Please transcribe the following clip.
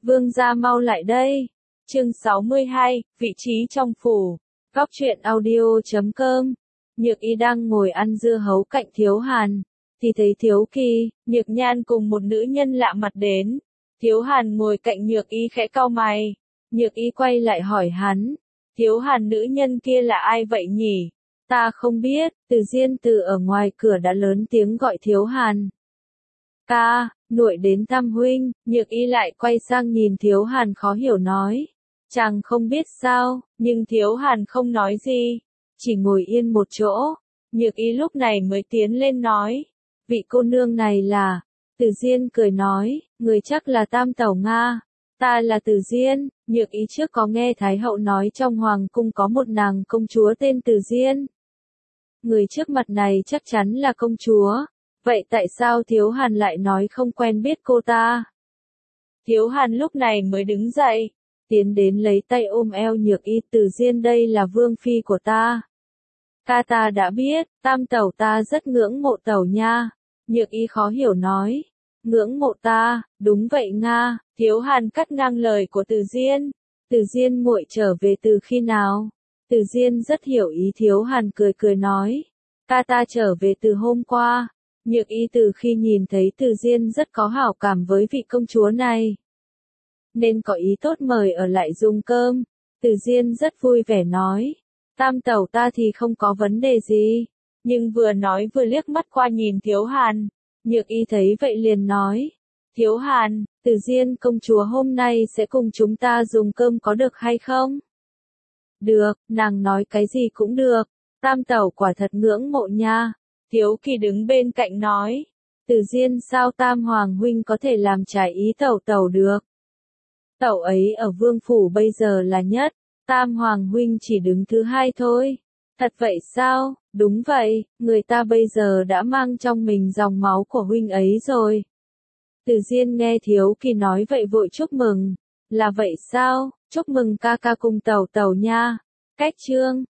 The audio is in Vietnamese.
Vương gia mau lại đây. Chương 62, vị trí trong phủ. Góc truyện audio.com. Nhược Y đang ngồi ăn dưa hấu cạnh Thiếu Hàn, thì thấy Thiếu Kỳ, Nhược Nhan cùng một nữ nhân lạ mặt đến. Thiếu Hàn ngồi cạnh Nhược Y khẽ cau mày. Nhược Y quay lại hỏi hắn, Thiếu Hàn, nữ nhân kia là ai vậy nhỉ? Ta không biết. Từ Diên từ ở ngoài cửa đã lớn tiếng gọi Thiếu Hàn. Ca, muội đến thăm huynh. Nhược Y lại quay sang nhìn Thiếu Hàn khó hiểu nói. Chàng không biết sao? Nhưng Thiếu Hàn không nói gì, chỉ ngồi yên một chỗ. Nhược Y lúc này mới tiến lên nói, vị cô nương này là... Từ Diên cười nói, người chắc là Tam Tẩu Nga. Ta là Từ Diên. Nhược Y trước có nghe Thái hậu nói trong hoàng cung có một nàng công chúa tên Từ Diên. Người trước mặt này chắc chắn là công chúa. Vậy tại sao Thiếu Hàn lại nói không quen biết cô ta? Thiếu Hàn lúc này mới đứng dậy, tiến đến lấy tay ôm eo Nhược Y. Từ Diên, đây là vương phi của ta. Ca, ta đã biết, Tam Tẩu ta rất ngưỡng mộ Tẩu nha. Nhược Y khó hiểu nói, ngưỡng mộ ta? Đúng vậy Nga. Thiếu Hàn cắt ngang lời của Từ Diên. Từ Diên, muội trở về từ khi nào? Từ Diên rất hiểu ý Thiếu Hàn, cười cười nói, ca, ta trở về từ hôm qua. Nhược Y từ khi nhìn thấy Từ Diên rất có hảo cảm với vị công chúa này, nên có ý tốt mời ở lại dùng cơm. Từ Diên rất vui vẻ nói, Tam Tẩu ta thì không có vấn đề gì. Nhưng vừa nói vừa liếc mắt qua nhìn Thiếu Hàn. Nhược Y thấy vậy liền nói, Thiếu Hàn, Từ Diên công chúa hôm nay sẽ cùng chúng ta dùng cơm có được hay không? Được, nàng nói cái gì cũng được. Tam Tẩu quả thật ngưỡng mộ nha. Thiếu Kỳ đứng bên cạnh nói, Từ Diên, sao Tam Hoàng huynh có thể làm trái ý Tẩu Tẩu được? Tẩu ấy ở vương phủ bây giờ là nhất, Tam Hoàng huynh chỉ đứng thứ hai thôi. Thật vậy sao? Đúng vậy, người ta bây giờ đã mang trong mình dòng máu của huynh ấy rồi. Từ Diên nghe Thiếu Kỳ nói vậy vội chúc mừng. Là vậy sao? Chúc mừng ca ca cùng Tẩu Tẩu nha. Cách chương